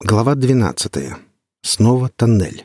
Глава 12. Снова тоннель.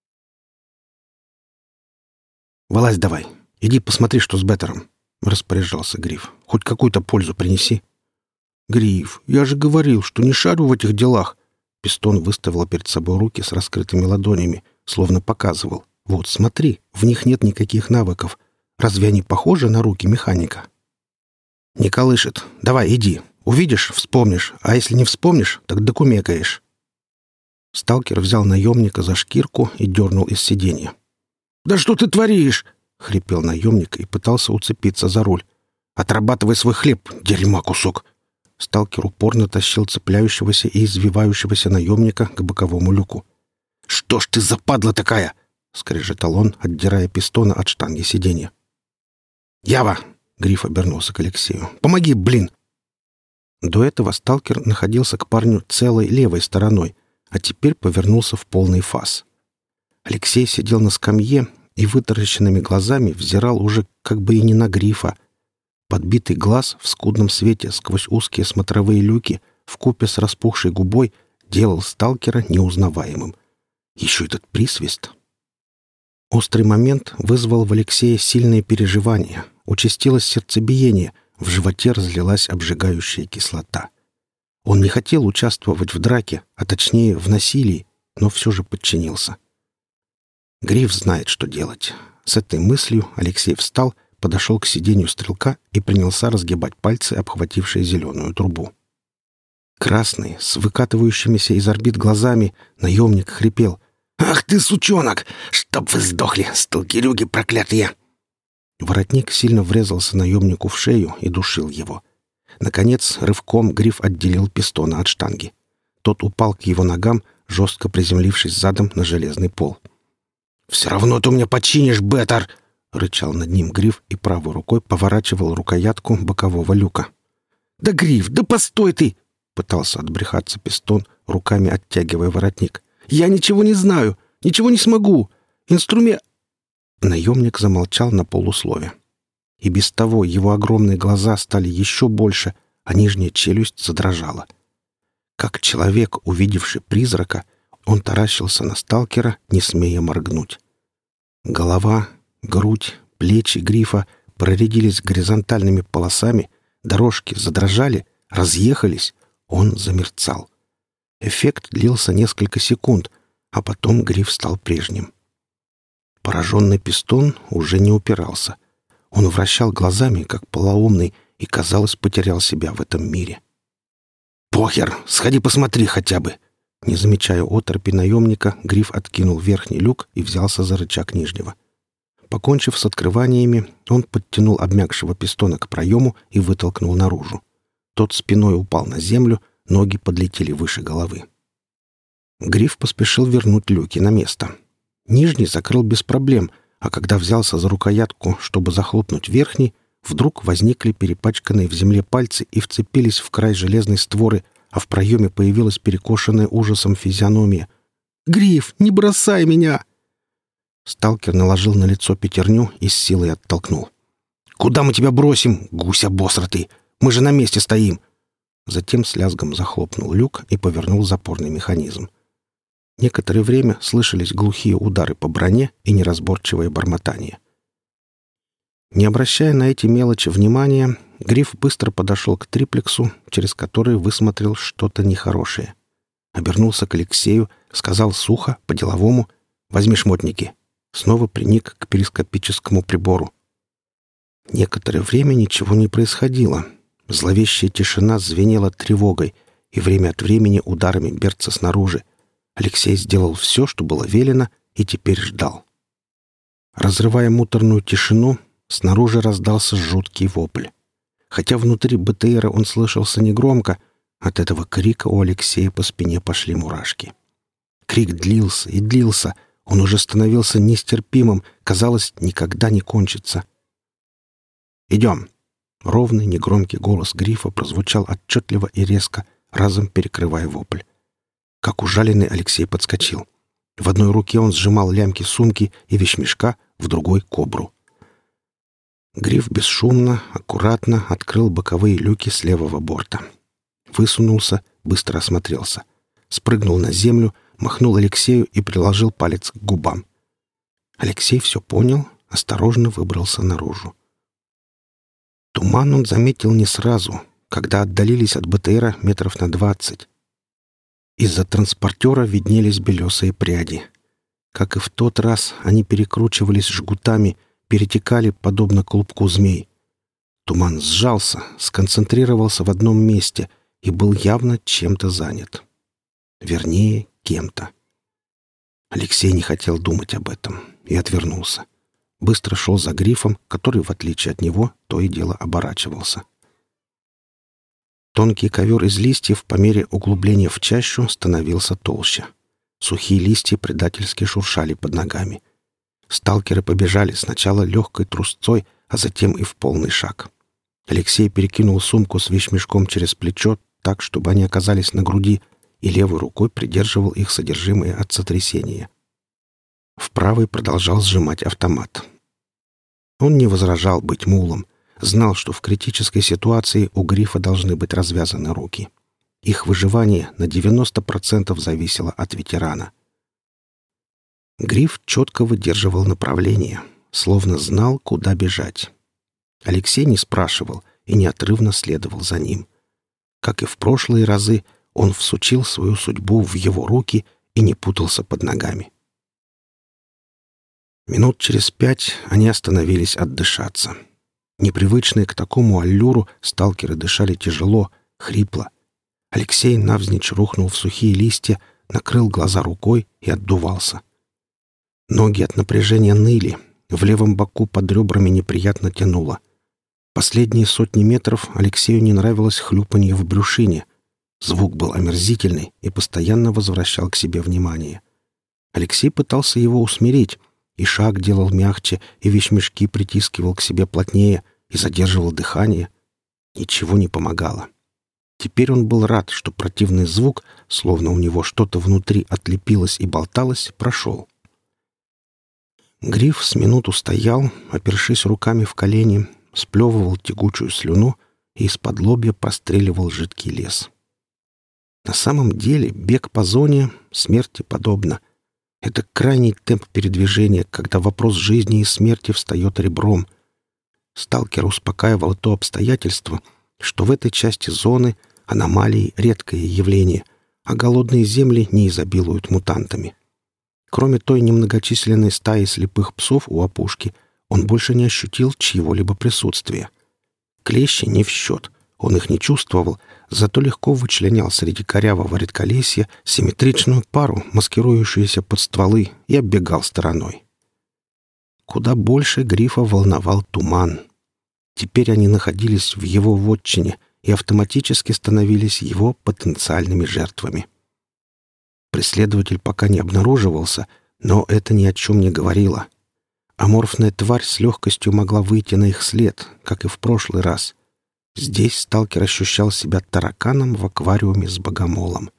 «Вылазь давай. Иди посмотри, что с Беттером», — распоряжался Гриф. «Хоть какую-то пользу принеси». «Гриф, я же говорил, что не шарю в этих делах». Пистон выставил перед собой руки с раскрытыми ладонями, словно показывал. «Вот, смотри, в них нет никаких навыков. Разве они похожи на руки механика?» «Не колышет. Давай, иди. Увидишь — вспомнишь, а если не вспомнишь, так докумекаешь». Сталкер взял наемника за шкирку и дернул из сиденья. «Да что ты творишь?» — хрипел наемник и пытался уцепиться за руль. «Отрабатывай свой хлеб, дерьма кусок!» Сталкер упорно тащил цепляющегося и извивающегося наемника к боковому люку. «Что ж ты за падла такая?» — скрежетал он, отдирая пистона от штанги сиденья. «Ява!» — Гриф обернулся к Алексею. «Помоги, блин!» До этого сталкер находился к парню целой левой стороной, а теперь повернулся в полный фас. Алексей сидел на скамье и вытаращенными глазами взирал уже как бы и не на Грифа. Подбитый глаз в скудном свете сквозь узкие смотровые люки вкупе с распухшей губой делал сталкера неузнаваемым. Еще этот присвист. Острый момент вызвал в Алексее сильные переживания. Участилось сердцебиение, в животе разлилась обжигающая кислота. Он не хотел участвовать в драке, а точнее в насилии, но все же подчинился. Гриф знает, что делать. С этой мыслью Алексей встал, подошел к сиденью стрелка и принялся разгибать пальцы, обхватившие зеленую трубу. Красный, с выкатывающимися из орбит глазами, наемник хрипел. «Ах ты, сучонок! Чтоб вы сдохли, сталкерюги проклятые!» Воротник сильно врезался наемнику в шею и душил его. Наконец, рывком Гриф отделил пистона от штанги. Тот упал к его ногам, жестко приземлившись задом на железный пол. «Все равно ты меня починишь, Беттер!» — рычал над ним Гриф и правой рукой поворачивал рукоятку бокового люка. «Да, Гриф, да постой ты!» — пытался отбрехаться пистон, руками оттягивая воротник. «Я ничего не знаю, ничего не смогу. Наемник замолчал на полуслове. И без того его огромные глаза стали еще больше, а нижняя челюсть задрожала. Как человек, увидевший призрака, он таращился на сталкера, не смея моргнуть. Голова, грудь, плечи Грифа проредились горизонтальными полосами, дорожки задрожали, разъехались, он замерцал. Эффект длился несколько секунд, а потом Гриф стал прежним. Пораженный пистон уже не упирался. Он вращал глазами, как полоумный, и, казалось, потерял себя в этом мире. «Похер! Сходи посмотри хотя бы!» Не замечая оторопи наемника, Гриф откинул верхний люк и взялся за рычаг нижнего. Покончив с открываниями, он подтянул обмякшего пистона к проему и вытолкнул наружу. Тот спиной упал на землю, ноги подлетели выше головы. Гриф поспешил вернуть люки на место. Нижний закрыл без проблем, а когда взялся за рукоятку, чтобы захлопнуть верхний, вдруг возникли перепачканные в земле пальцы и вцепились в край железной створы, а в проеме появилась перекошенная ужасом физиономия. «Гриф, не бросай меня!» Сталкер наложил на лицо пятерню и с силой оттолкнул. «Куда мы тебя бросим, гусь обосратый? Мы же на месте стоим!» Затем с лязгом захлопнул люк и повернул запорный механизм. Некоторое время слышались глухие удары по броне и неразборчивое бормотание. Не обращая на эти мелочи внимания, Гриф быстро подошел к триплексу, через который высмотрел что-то нехорошее. Обернулся к Алексею, сказал сухо, по-деловому: «Возьми шмотники». Снова приник к перископическому прибору. Некоторое время ничего не происходило. Зловещая тишина звенела тревогой и время от времени ударами берца снаружи. Алексей сделал все, что было велено, и теперь ждал. Разрывая муторную тишину, снаружи раздался жуткий вопль. Хотя внутри БТРа он слышался негромко, от этого крика у Алексея по спине пошли мурашки. Крик длился и длился, он уже становился нестерпимым, казалось, никогда не кончится. «Идем!» Ровный, негромкий голос Грифа прозвучал отчетливо и резко, разом перекрывая вопль. Как ужаленный, Алексей подскочил. В одной руке он сжимал лямки сумки и вещмешка, в другой — кобру. Гриф бесшумно, аккуратно открыл боковые люки с левого борта. Высунулся, быстро осмотрелся. спрыгнул на землю, махнул Алексею и приложил палец к губам. Алексей все понял, осторожно выбрался наружу. Туман он заметил не сразу, когда отдалились от БТРа метров на 20. Из-за транспортера виднелись белесые пряди. Как и в тот раз, они перекручивались жгутами, перетекали, подобно клубку змей. Туман сжался, сконцентрировался в одном месте и был явно чем-то занят. Вернее, кем-то. Алексей не хотел думать об этом и отвернулся. Быстро шел за Грифом, который, в отличие от него, то и дело оборачивался. Тонкий ковер из листьев по мере углубления в чащу становился толще. Сухие листья предательски шуршали под ногами. Сталкеры побежали сначала легкой трусцой, а затем и в полный шаг. Алексей перекинул сумку с вещмешком через плечо так, чтобы они оказались на груди, и левой рукой придерживал их содержимое от сотрясения. В правой продолжал сжимать автомат. Он не возражал быть мулом, знал, что в критической ситуации у Грифа должны быть развязаны руки. Их выживание на 90% зависело от ветерана. Гриф четко выдерживал направление, словно знал, куда бежать. Алексей не спрашивал и неотрывно следовал за ним. Как и в прошлые разы, он всучил свою судьбу в его руки и не путался под ногами. Минут через 5 они остановились отдышаться. Непривычные к такому аллюру сталкеры дышали тяжело, хрипло. Алексей навзничь рухнул в сухие листья, накрыл глаза рукой и отдувался. Ноги от напряжения ныли, в левом боку под ребрами неприятно тянуло. Последние сотни метров Алексею не нравилось хлюпанье в брюшине. Звук был омерзительный и постоянно возвращал к себе внимание. Алексей пытался его усмирить, и шаг делал мягче, и вещмешки притискивал к себе плотнее, и задерживал дыхание. Ничего не помогало. Теперь он был рад, что противный звук, словно у него что-то внутри отлепилось и болталось, прошел. Гриф с минуту стоял, опершись руками в колени, сплевывал тягучую слюну и из-под лобья простреливал жидкий лес. На самом деле бег по зоне смерти подобно. Это крайний темп передвижения, когда вопрос жизни и смерти встает ребром. Сталкер успокаивал то обстоятельство, что в этой части зоны аномалии — редкое явление, а голодные земли не изобилуют мутантами. Кроме той немногочисленной стаи слепых псов у опушки, он больше не ощутил чьего-либо присутствия. Клещи не в счет, он их не чувствовал, зато легко вычленял среди корявого редколесья симметричную пару, маскирующуюся под стволы, и оббегал стороной. Куда больше Грифа волновал туман. Теперь они находились в его вотчине и автоматически становились его потенциальными жертвами. Преследователь пока не обнаруживался, но это ни о чем не говорило. Аморфная тварь с легкостью могла выйти на их след, как и в прошлый раз. Здесь сталкер ощущал себя тараканом в аквариуме с богомолом.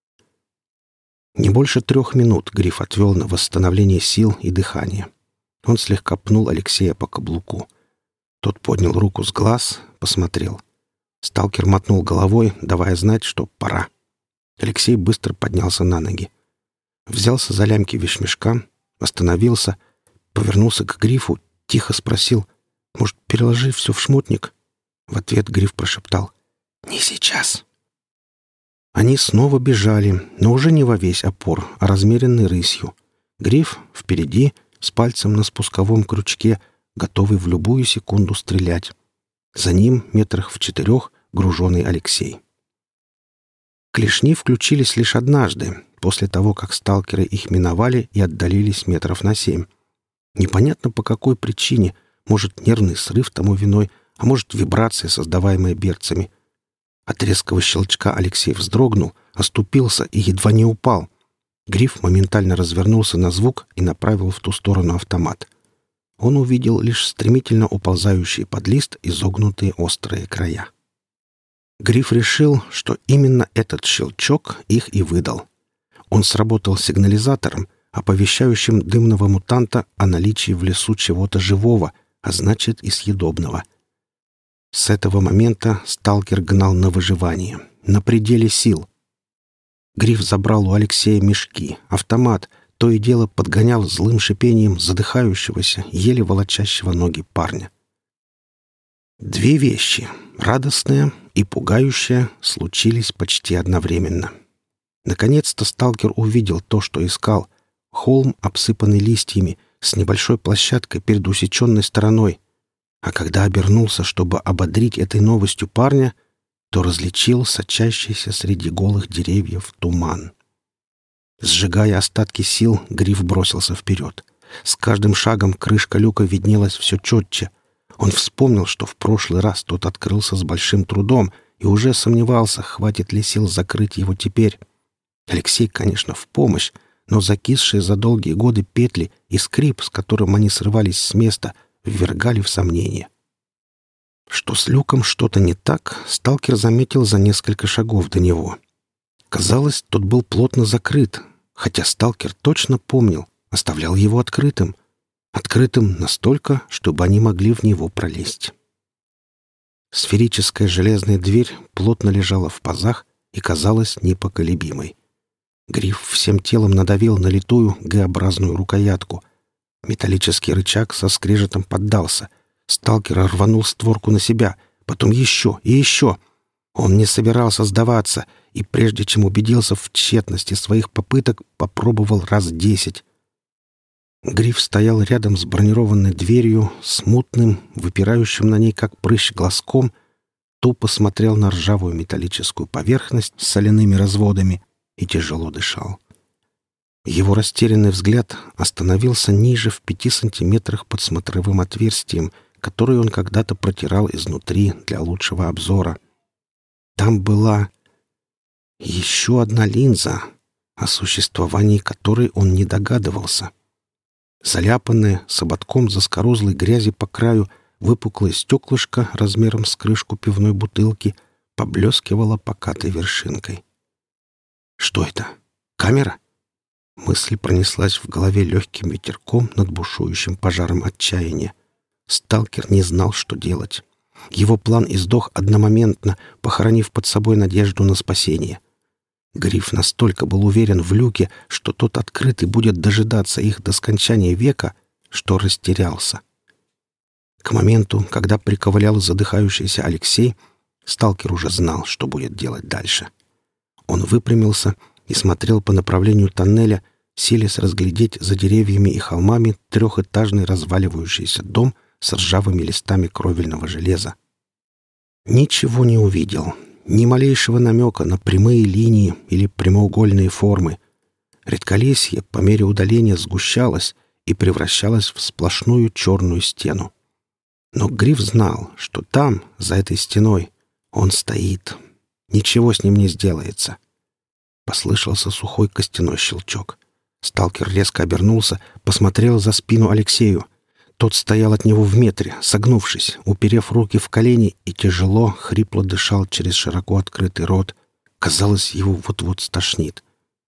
Не больше 3 минут Гриф отвел на восстановление сил и дыхания. Он слегка пнул Алексея по каблуку. Тот поднял руку с глаз, посмотрел. Сталкер мотнул головой, давая знать, что пора. Алексей быстро поднялся на ноги. Взялся за лямки вещмешка, остановился, повернулся к Грифу, тихо спросил: «Может, переложи все в шмотник?» В ответ Гриф прошептал: «Не сейчас». Они снова бежали, но уже не во весь опор, а размеренной рысью. Гриф впереди, с пальцем на спусковом крючке, готовый в любую секунду стрелять. За ним, метрах в 4, груженый Алексей. Клешни включились лишь однажды, после того, как сталкеры их миновали и отдалились метров на 7. Непонятно по какой причине, может, нервный срыв тому виной, а может, вибрация, создаваемая берцами. От резкого щелчка Алексей вздрогнул, оступился и едва не упал. Гриф моментально развернулся на звук и направил в ту сторону автомат. Он увидел лишь стремительно уползающие под лист изогнутые острые края. Гриф решил, что именно этот щелчок их и выдал. Он сработал сигнализатором, оповещающим дымного мутанта о наличии в лесу чего-то живого, а значит и съедобного. С этого момента сталкер гнал на выживание, на пределе сил. Гриф забрал у Алексея мешки, автомат, то и дело подгонял злым шипением задыхающегося, еле волочащего ноги парня. Две вещи, радостная и пугающая, случились почти одновременно. Наконец-то сталкер увидел то, что искал. Холм, обсыпанный листьями, с небольшой площадкой перед усеченной стороной. А когда обернулся, чтобы ободрить этой новостью парня, то различил сочащийся среди голых деревьев туман. Сжигая остатки сил, Гриф бросился вперед. С каждым шагом крышка люка виднелась все четче. Он вспомнил, что в прошлый раз тот открылся с большим трудом и уже сомневался, хватит ли сил закрыть его теперь. Алексей, конечно, в помощь, но закисшие за долгие годы петли и скрип, с которым они срывались с места, ввергали в сомнение. Что с люком что-то не так, сталкер заметил за несколько шагов до него. Казалось, тот был плотно закрыт, хотя сталкер точно помнил, оставлял его открытым. Открытым настолько, чтобы они могли в него пролезть. Сферическая железная дверь плотно лежала в пазах и казалась непоколебимой. Гриф всем телом надавил на литую Г-образную рукоятку. Металлический рычаг со скрежетом поддался. Сталкер рванул створку на себя, потом еще и еще. Он не собирался сдаваться, и прежде чем убедился в тщетности своих попыток, попробовал раз 10. Гриф стоял рядом с бронированной дверью, смутным, выпирающим на ней как прыщ глазком, тупо смотрел на ржавую металлическую поверхность с соляными разводами и тяжело дышал. Его растерянный взгляд остановился ниже в 5 сантиметрах под смотровым отверстием, которое он когда-то протирал изнутри для лучшего обзора. Там была еще одна линза, о существовании которой он не догадывался. Заляпанное, с ободком заскорузлой грязи по краю, выпуклое стеклышко размером с крышку пивной бутылки поблескивало покатой вершинкой. Что это? Камера? Мысль пронеслась в голове легким ветерком над бушующим пожаром отчаяния. Сталкер не знал, что делать. Его план издох одномоментно, похоронив под собой надежду на спасение. Гриф настолько был уверен в люке, что тот открытый будет дожидаться их до скончания века, что растерялся. К моменту, когда приковылял задыхающийся Алексей, сталкер уже знал, что будет делать дальше. Он выпрямился и смотрел по направлению тоннеля, силясь разглядеть за деревьями и холмами трехэтажный разваливающийся дом с ржавыми листами кровельного железа. Ничего не увидел. Ни малейшего намека на прямые линии или прямоугольные формы. Редколесье по мере удаления сгущалось и превращалось в сплошную черную стену. Но Гриф знал, что там, за этой стеной, он стоит. Ничего с ним не сделается. Послышался сухой костяной щелчок. Сталкер резко обернулся, посмотрел за спину Алексею. Тот стоял от него в метре, согнувшись, уперев руки в колени и тяжело, хрипло дышал через широко открытый рот. Казалось, его вот-вот стошнит.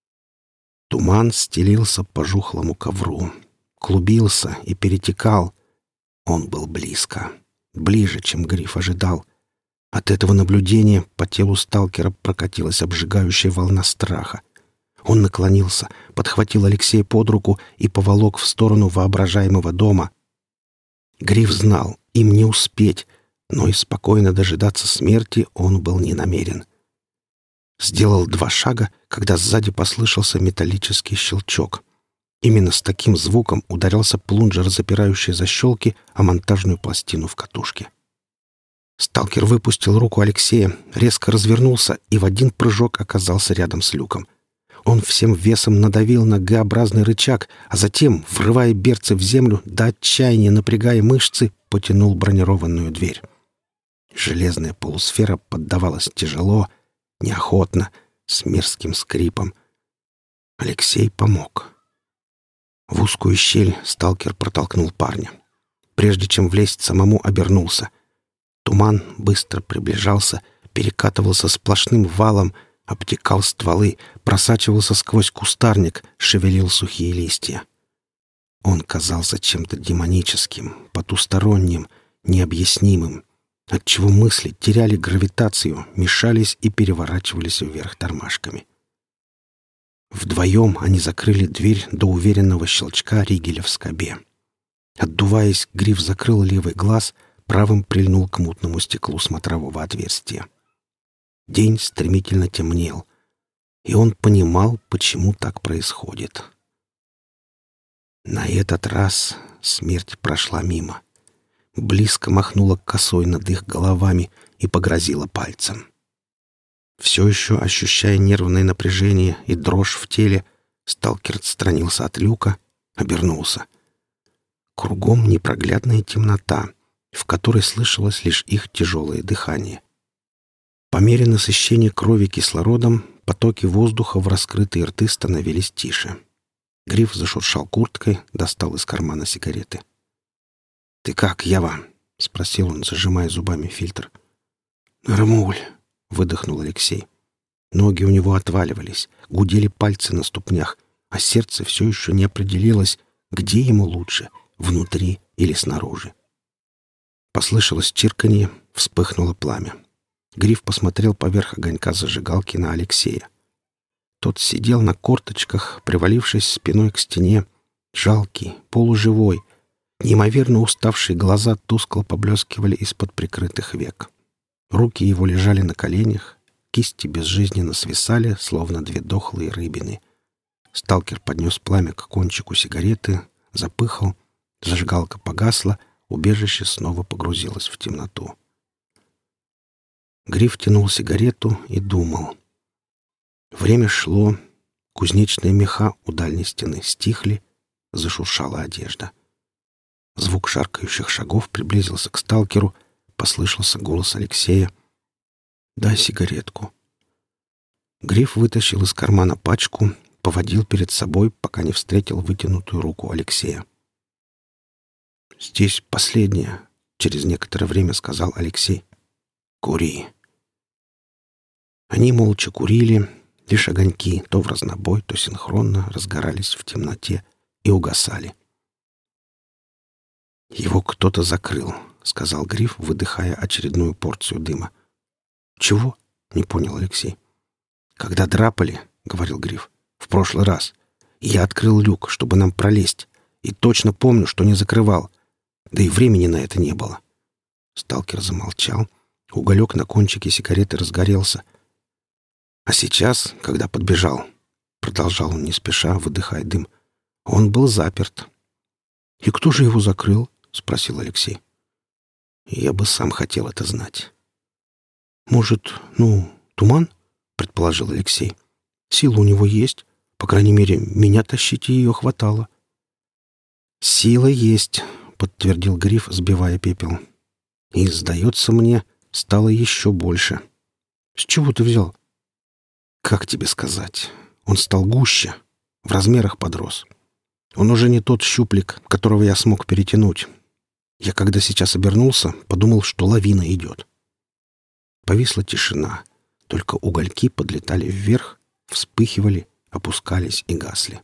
Туман стелился по жухлому ковру, клубился и перетекал. Он был близко, ближе, чем Гриф ожидал. От этого наблюдения по телу сталкера прокатилась обжигающая волна страха. Он наклонился, подхватил Алексея под руку и поволок в сторону воображаемого дома. Гриф знал, им не успеть, но и спокойно дожидаться смерти он был не намерен. Сделал 2 шага, когда сзади послышался металлический щелчок. Именно с таким звуком ударился плунжер, запирающий защелки, о монтажную пластину в катушке. Сталкер выпустил руку Алексея, резко развернулся и в один прыжок оказался рядом с люком. Он всем весом надавил на Г-образный рычаг, а затем, врывая берцы в землю, до отчаяния напрягая мышцы, потянул бронированную дверь. Железная полусфера поддавалась тяжело, неохотно, с мерзким скрипом. Алексей помог. В узкую щель сталкер протолкнул парня. Прежде чем влезть, самому обернулся. Туман быстро приближался, перекатывался сплошным валом, обтекал стволы, просачивался сквозь кустарник, шевелил сухие листья. Он казался чем-то демоническим, потусторонним, необъяснимым, отчего мысли теряли гравитацию, мешались и переворачивались вверх тормашками. Вдвоем они закрыли дверь до уверенного щелчка ригеля в скобе. Отдуваясь, Гриф закрыл левый глаз, правым прильнул к мутному стеклу смотрового отверстия. День стремительно темнел, и он понимал, почему так происходит. На этот раз смерть прошла мимо. Близко махнула косой над их головами и погрозила пальцем. Все еще ощущая нервное напряжение и дрожь в теле, сталкер отстранился от люка, обернулся. Кругом непроглядная темнота, в которой слышалось лишь их тяжелое дыхание. По мере насыщения крови кислородом потоки воздуха в раскрытые рты становились тише. Гриф зашуршал курткой, достал из кармана сигареты. «Ты как, Ява?» — спросил он, зажимая зубами фильтр. «Нормуль», — выдохнул Алексей. Ноги у него отваливались, гудели пальцы на ступнях, а сердце все еще не определилось, где ему лучше — внутри или снаружи. Послышалось чирканье, вспыхнуло пламя. Гриф посмотрел поверх огонька зажигалки на Алексея. Тот сидел на корточках, привалившись спиной к стене, жалкий, полуживой. Неимоверно уставшие глаза тускло поблескивали из-под прикрытых век. Руки его лежали на коленях, кисти безжизненно свисали, словно две дохлые рыбины. Сталкер поднес пламя к кончику сигареты, запыхал, зажигалка погасла, убежище снова погрузилось в темноту. Гриф тянул сигарету и думал. Время шло, кузнечные меха у дальней стены стихли, зашуршала одежда. Звук шаркающих шагов приблизился к сталкеру, послышался голос Алексея. «Дай сигаретку». Гриф вытащил из кармана пачку, поводил перед собой, пока не встретил вытянутую руку Алексея. «Здесь последняя», — через некоторое время сказал Алексей. «Кури». Они молча курили, лишь огоньки то в разнобой, то синхронно разгорались в темноте и угасали. «Его кто-то закрыл», — сказал Гриф, выдыхая очередную порцию дыма. «Чего?» — не понял Алексей. «Когда драпали, — говорил Гриф, — в прошлый раз, я открыл люк, чтобы нам пролезть, и точно помню, что не закрывал. Да и времени на это не было». Сталкер замолчал. Уголек на кончике сигареты разгорелся. «А сейчас, когда подбежал, — продолжал он не спеша, выдыхая дым, — он был заперт». «И кто же его закрыл?» — спросил Алексей. «Я бы сам хотел это знать». «Может, туман?» — предположил Алексей. «Сила у него есть. По крайней мере, меня тащить ее хватало». «Сила есть», — подтвердил Гриф, сбивая пепел. «И, сдается мне, стало еще больше». «С чего ты взял?» «Как тебе сказать? Он стал гуще, в размерах подрос. Он уже не тот щуплик, которого я смог перетянуть. Я, когда сейчас обернулся, подумал, что лавина идет». Повисла тишина, только угольки подлетали вверх, вспыхивали, опускались и гасли.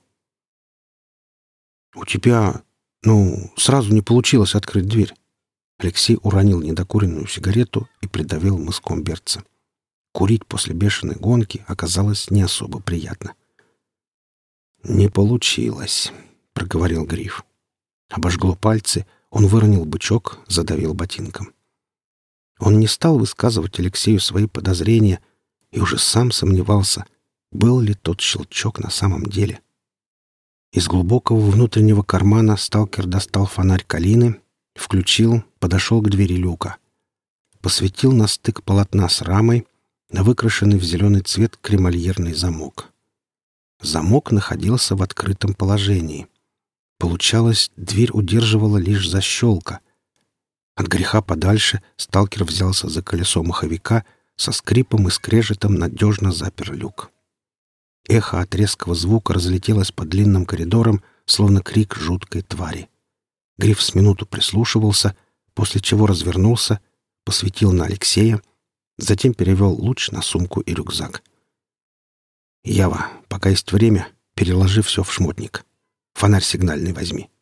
«У тебя, сразу не получилось открыть дверь». Алексей уронил недокуренную сигарету и придавил мыском берца. Курить после бешеной гонки оказалось не особо приятно. «Не получилось», — проговорил Гриф. Обожгло пальцы, он выронил бычок, задавил ботинком. Он не стал высказывать Алексею свои подозрения и уже сам сомневался, был ли тот щелчок на самом деле. Из глубокого внутреннего кармана сталкер достал фонарь Калины, включил, подошел к двери люка. Посветил на стык полотна с рамой, на выкрашенный в зеленый цвет кремольерный замок. Замок находился в открытом положении. Получалось, дверь удерживала лишь защелка. От греха подальше сталкер взялся за колесо маховика, со скрипом и скрежетом надежно запер люк. Эхо от резкого звука разлетелось по длинным коридорам, словно крик жуткой твари. Гриф с минуту прислушивался, после чего развернулся, посветил на Алексея, затем перевел луч на сумку и рюкзак. «Ява, пока есть время, переложи все в шмотник. Фонарь сигнальный возьми».